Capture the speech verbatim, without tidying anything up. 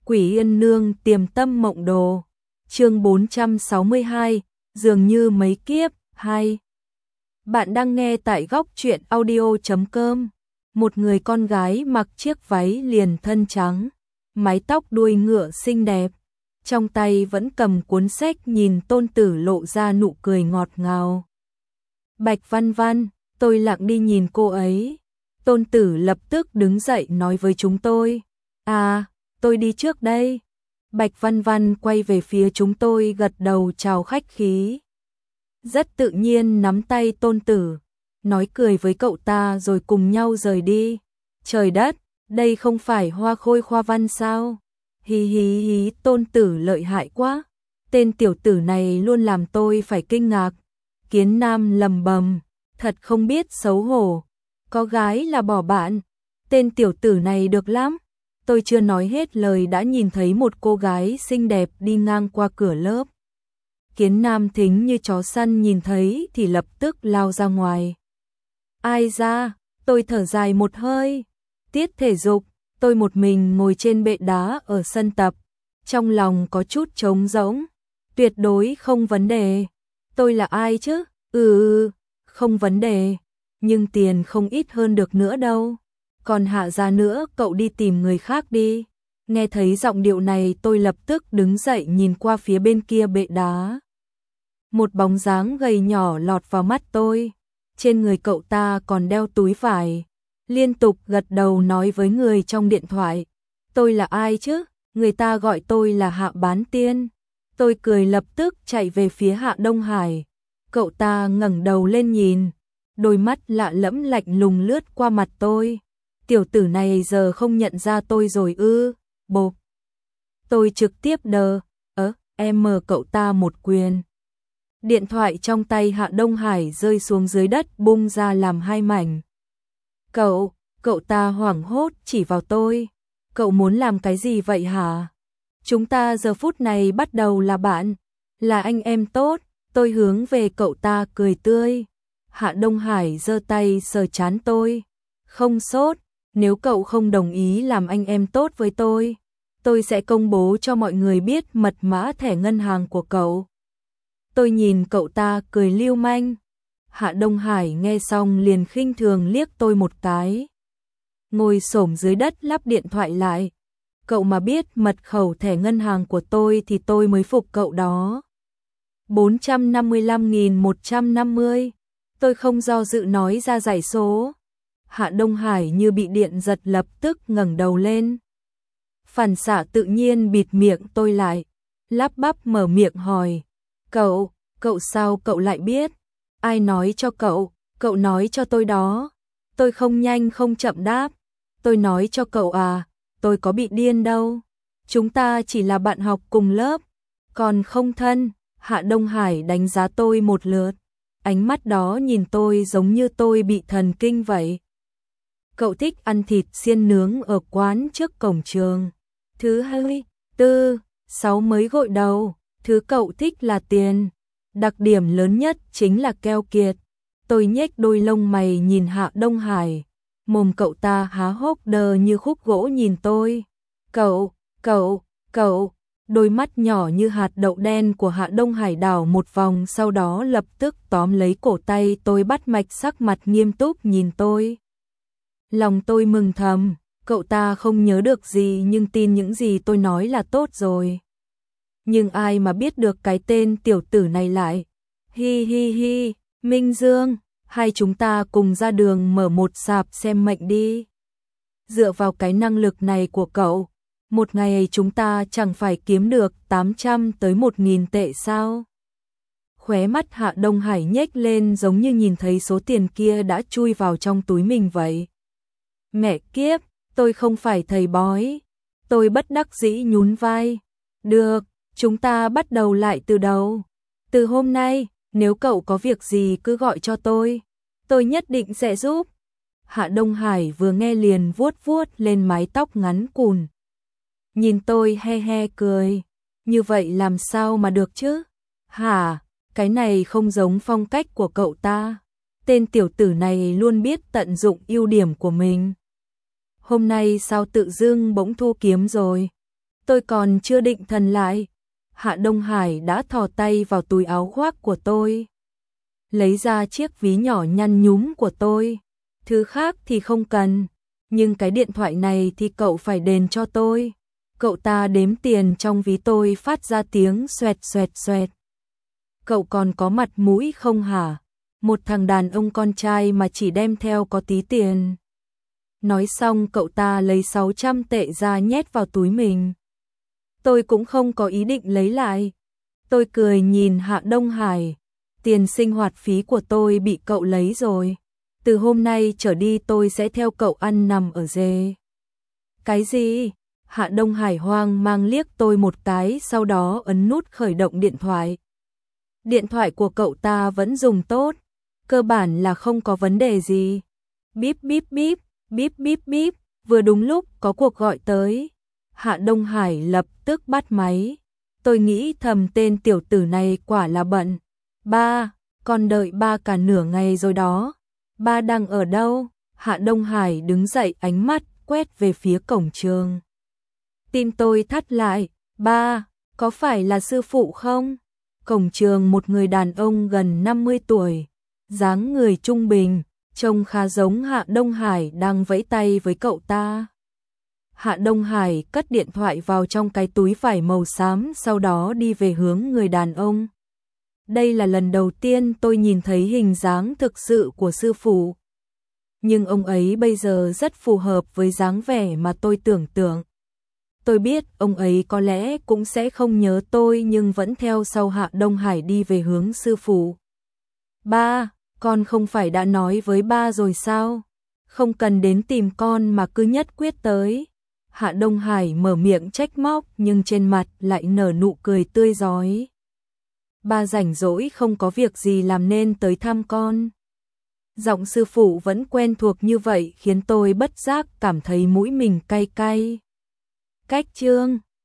Quỷ Yên Nương Tiềm Tâm Mộng Đồ. Chương bốn trăm sáu mươi hai, dường như mấy kiếp, hai. Bạn đang nghe tại góc truyện audio chấm com. Một người con gái mặc chiếc váy liền thân trắng, mái tóc đuôi ngựa xinh đẹp, trong tay vẫn cầm cuốn sách, nhìn Tôn Tử lộ ra nụ cười ngọt ngào. Bạch Văn Văn, tôi lặng đi nhìn cô ấy. Tôn Tử lập tức đứng dậy nói với chúng tôi. À, tôi đi trước đây. Bạch Văn Văn quay về phía chúng tôi gật đầu chào khách khí. Rất tự nhiên nắm tay Tôn Tử, nói cười với cậu ta rồi cùng nhau rời đi. Trời đất, đây không phải Hoa Khôi Khoa Văn sao? Hí hí hí, Tôn Tử lợi hại quá. Tên tiểu tử này luôn làm tôi phải kinh ngạc. Kiến Nam lầm bầm, thật không biết xấu hổ. Có gái là bỏ bạn. Tên tiểu tử này được lắm. Tôi chưa nói hết lời đã nhìn thấy một cô gái xinh đẹp đi ngang qua cửa lớp. Kiến Nam thính như chó săn nhìn thấy thì lập tức lao ra ngoài. Ai ra, tôi thở dài một hơi. Tiết thể dục, tôi một mình ngồi trên bệ đá ở sân tập. Trong lòng có chút trống rỗng. Tuyệt đối không vấn đề. Tôi là ai chứ? Ừ ừ, không vấn đề. Nhưng tiền không ít hơn được nữa đâu. Còn Hạ ra nữa, cậu đi tìm người khác đi. Nghe thấy giọng điệu này tôi lập tức đứng dậy nhìn qua phía bên kia bệ đá. Một bóng dáng gầy nhỏ lọt vào mắt tôi. Trên người cậu ta còn đeo túi vải. Liên tục gật đầu nói với người trong điện thoại. Tôi là ai chứ? Người ta gọi tôi là Hạ Bán Tiên. Tôi cười lập tức chạy về phía Hạ Đông Hải. Cậu ta ngẩng đầu lên nhìn. Đôi mắt lạ lẫm lạnh lùng lướt qua mặt tôi. Tiểu tử này giờ không nhận ra tôi rồi ư? Bộp. Tôi trực tiếp đờ. Ớ, em mờ cậu ta một quyền. Điện thoại trong tay Hạ Đông Hải rơi xuống dưới đất bung ra làm hai mảnh. Cậu, cậu ta hoảng hốt chỉ vào tôi. Cậu muốn làm cái gì vậy hả? Chúng ta giờ phút này bắt đầu là bạn, là anh em tốt. Tôi hướng về cậu ta cười tươi. Hạ Đông Hải giơ tay sờ trán tôi. Không sốt, nếu cậu không đồng ý làm anh em tốt với tôi, tôi sẽ công bố cho mọi người biết mật mã thẻ ngân hàng của cậu. Tôi nhìn cậu ta cười lưu manh. Hạ Đông Hải nghe xong liền khinh thường liếc tôi một cái. Ngồi xổm dưới đất lắp điện thoại lại. Cậu mà biết mật khẩu thẻ ngân hàng của tôi thì tôi mới phục cậu đó. bốn trăm năm mươi lăm nghìn một trăm năm mươi. Tôi không do dự nói ra dãy số. Hạ Đông Hải như bị điện giật lập tức ngẩng đầu lên. Phản xạ tự nhiên bịt miệng tôi lại. Lắp bắp mở miệng hỏi. Cậu, cậu sao cậu lại biết? Ai nói cho cậu? Cậu nói cho tôi đó. Tôi không nhanh không chậm đáp. Tôi nói cho cậu à, tôi có bị điên đâu. Chúng ta chỉ là bạn học cùng lớp, còn không thân. Hạ Đông Hải đánh giá tôi một lượt. Ánh mắt đó nhìn tôi giống như tôi bị thần kinh vậy. Cậu thích ăn thịt xiên nướng ở quán trước cổng trường. Thứ hai, tư, sáu mới gội đầu. Thứ cậu thích là tiền. Đặc điểm lớn nhất chính là keo kiệt. Tôi nhếch đôi lông mày nhìn Hạ Đông Hải. Mồm cậu ta há hốc đờ như khúc gỗ nhìn tôi. Cậu, cậu, cậu. Đôi mắt nhỏ như hạt đậu đen của Hạ Đông Hải đảo một vòng, sau đó lập tức tóm lấy cổ tay tôi bắt mạch, sắc mặt nghiêm túc nhìn tôi. Lòng tôi mừng thầm, cậu ta không nhớ được gì nhưng tin những gì tôi nói là tốt rồi. Nhưng ai mà biết được cái tên tiểu tử này lại. Hi hi hi, Minh Dương, hai chúng ta cùng ra đường mở một sạp xem mệnh đi. Dựa vào cái năng lực này của cậu, một ngày chúng ta chẳng phải kiếm được tám trăm tới một nghìn tệ sao? Khóe mắt Hạ Đông Hải nhếch lên giống như nhìn thấy số tiền kia đã chui vào trong túi mình vậy. Mẹ kiếp, tôi không phải thầy bói. Tôi bất đắc dĩ nhún vai. Được, chúng ta bắt đầu lại từ đầu. Từ hôm nay, nếu cậu có việc gì cứ gọi cho tôi. Tôi nhất định sẽ giúp. Hạ Đông Hải vừa nghe liền vuốt vuốt lên mái tóc ngắn cùn. Nhìn tôi he he cười. Như vậy làm sao mà được chứ? Hả, cái này không giống phong cách của cậu ta. Tên tiểu tử này luôn biết tận dụng ưu điểm của mình. Hôm nay sao tự dưng bỗng thu kiếm rồi? Tôi còn chưa định thần lại, Hạ Đông Hải đã thò tay vào túi áo khoác của tôi, lấy ra chiếc ví nhỏ nhăn nhúm của tôi. Thứ khác thì không cần, nhưng cái điện thoại này thì cậu phải đền cho tôi. Cậu ta đếm tiền trong ví tôi phát ra tiếng xoẹt xoẹt xoẹt. Cậu còn có mặt mũi không hả? Một thằng đàn ông con trai mà chỉ đem theo có tí tiền. Nói xong cậu ta lấy sáu trăm tệ ra nhét vào túi mình. Tôi cũng không có ý định lấy lại. Tôi cười nhìn Hạ Đông Hải. Tiền sinh hoạt phí của tôi bị cậu lấy rồi. Từ hôm nay trở đi tôi sẽ theo cậu ăn nằm ở dê. Cái gì? Hạ Đông Hải hoang mang liếc tôi một cái, sau đó ấn nút khởi động điện thoại. Điện thoại của cậu ta vẫn dùng tốt, cơ bản là không có vấn đề gì. Bíp bíp bíp, bíp bíp bíp, vừa đúng lúc có cuộc gọi tới. Hạ Đông Hải lập tức bắt máy. Tôi nghĩ thầm tên tiểu tử này quả là bận. Ba, con đợi ba cả nửa ngày rồi đó. Ba đang ở đâu? Hạ Đông Hải đứng dậy, ánh mắt quét về phía cổng trường. Tim tôi thắt lại. Ba, có phải là sư phụ không? Cổng trường một người đàn ông gần năm mươi tuổi, dáng người trung bình, trông khá giống Hạ Đông Hải đang vẫy tay với cậu ta. Hạ Đông Hải cất điện thoại vào trong cái túi vải màu xám, sau đó đi về hướng người đàn ông. Đây là lần đầu tiên tôi nhìn thấy hình dáng thực sự của sư phụ. Nhưng ông ấy bây giờ rất phù hợp với dáng vẻ mà tôi tưởng tượng. Tôi biết ông ấy có lẽ cũng sẽ không nhớ tôi, nhưng vẫn theo sau Hạ Đông Hải đi về hướng sư phụ. Ba, con không phải đã nói với ba rồi sao? Không cần đến tìm con mà cứ nhất quyết tới. Hạ Đông Hải mở miệng trách móc nhưng trên mặt lại nở nụ cười tươi rói. Ba rảnh rỗi không có việc gì làm nên tới thăm con. Giọng sư phụ vẫn quen thuộc như vậy khiến tôi bất giác cảm thấy mũi mình cay cay. Cách chương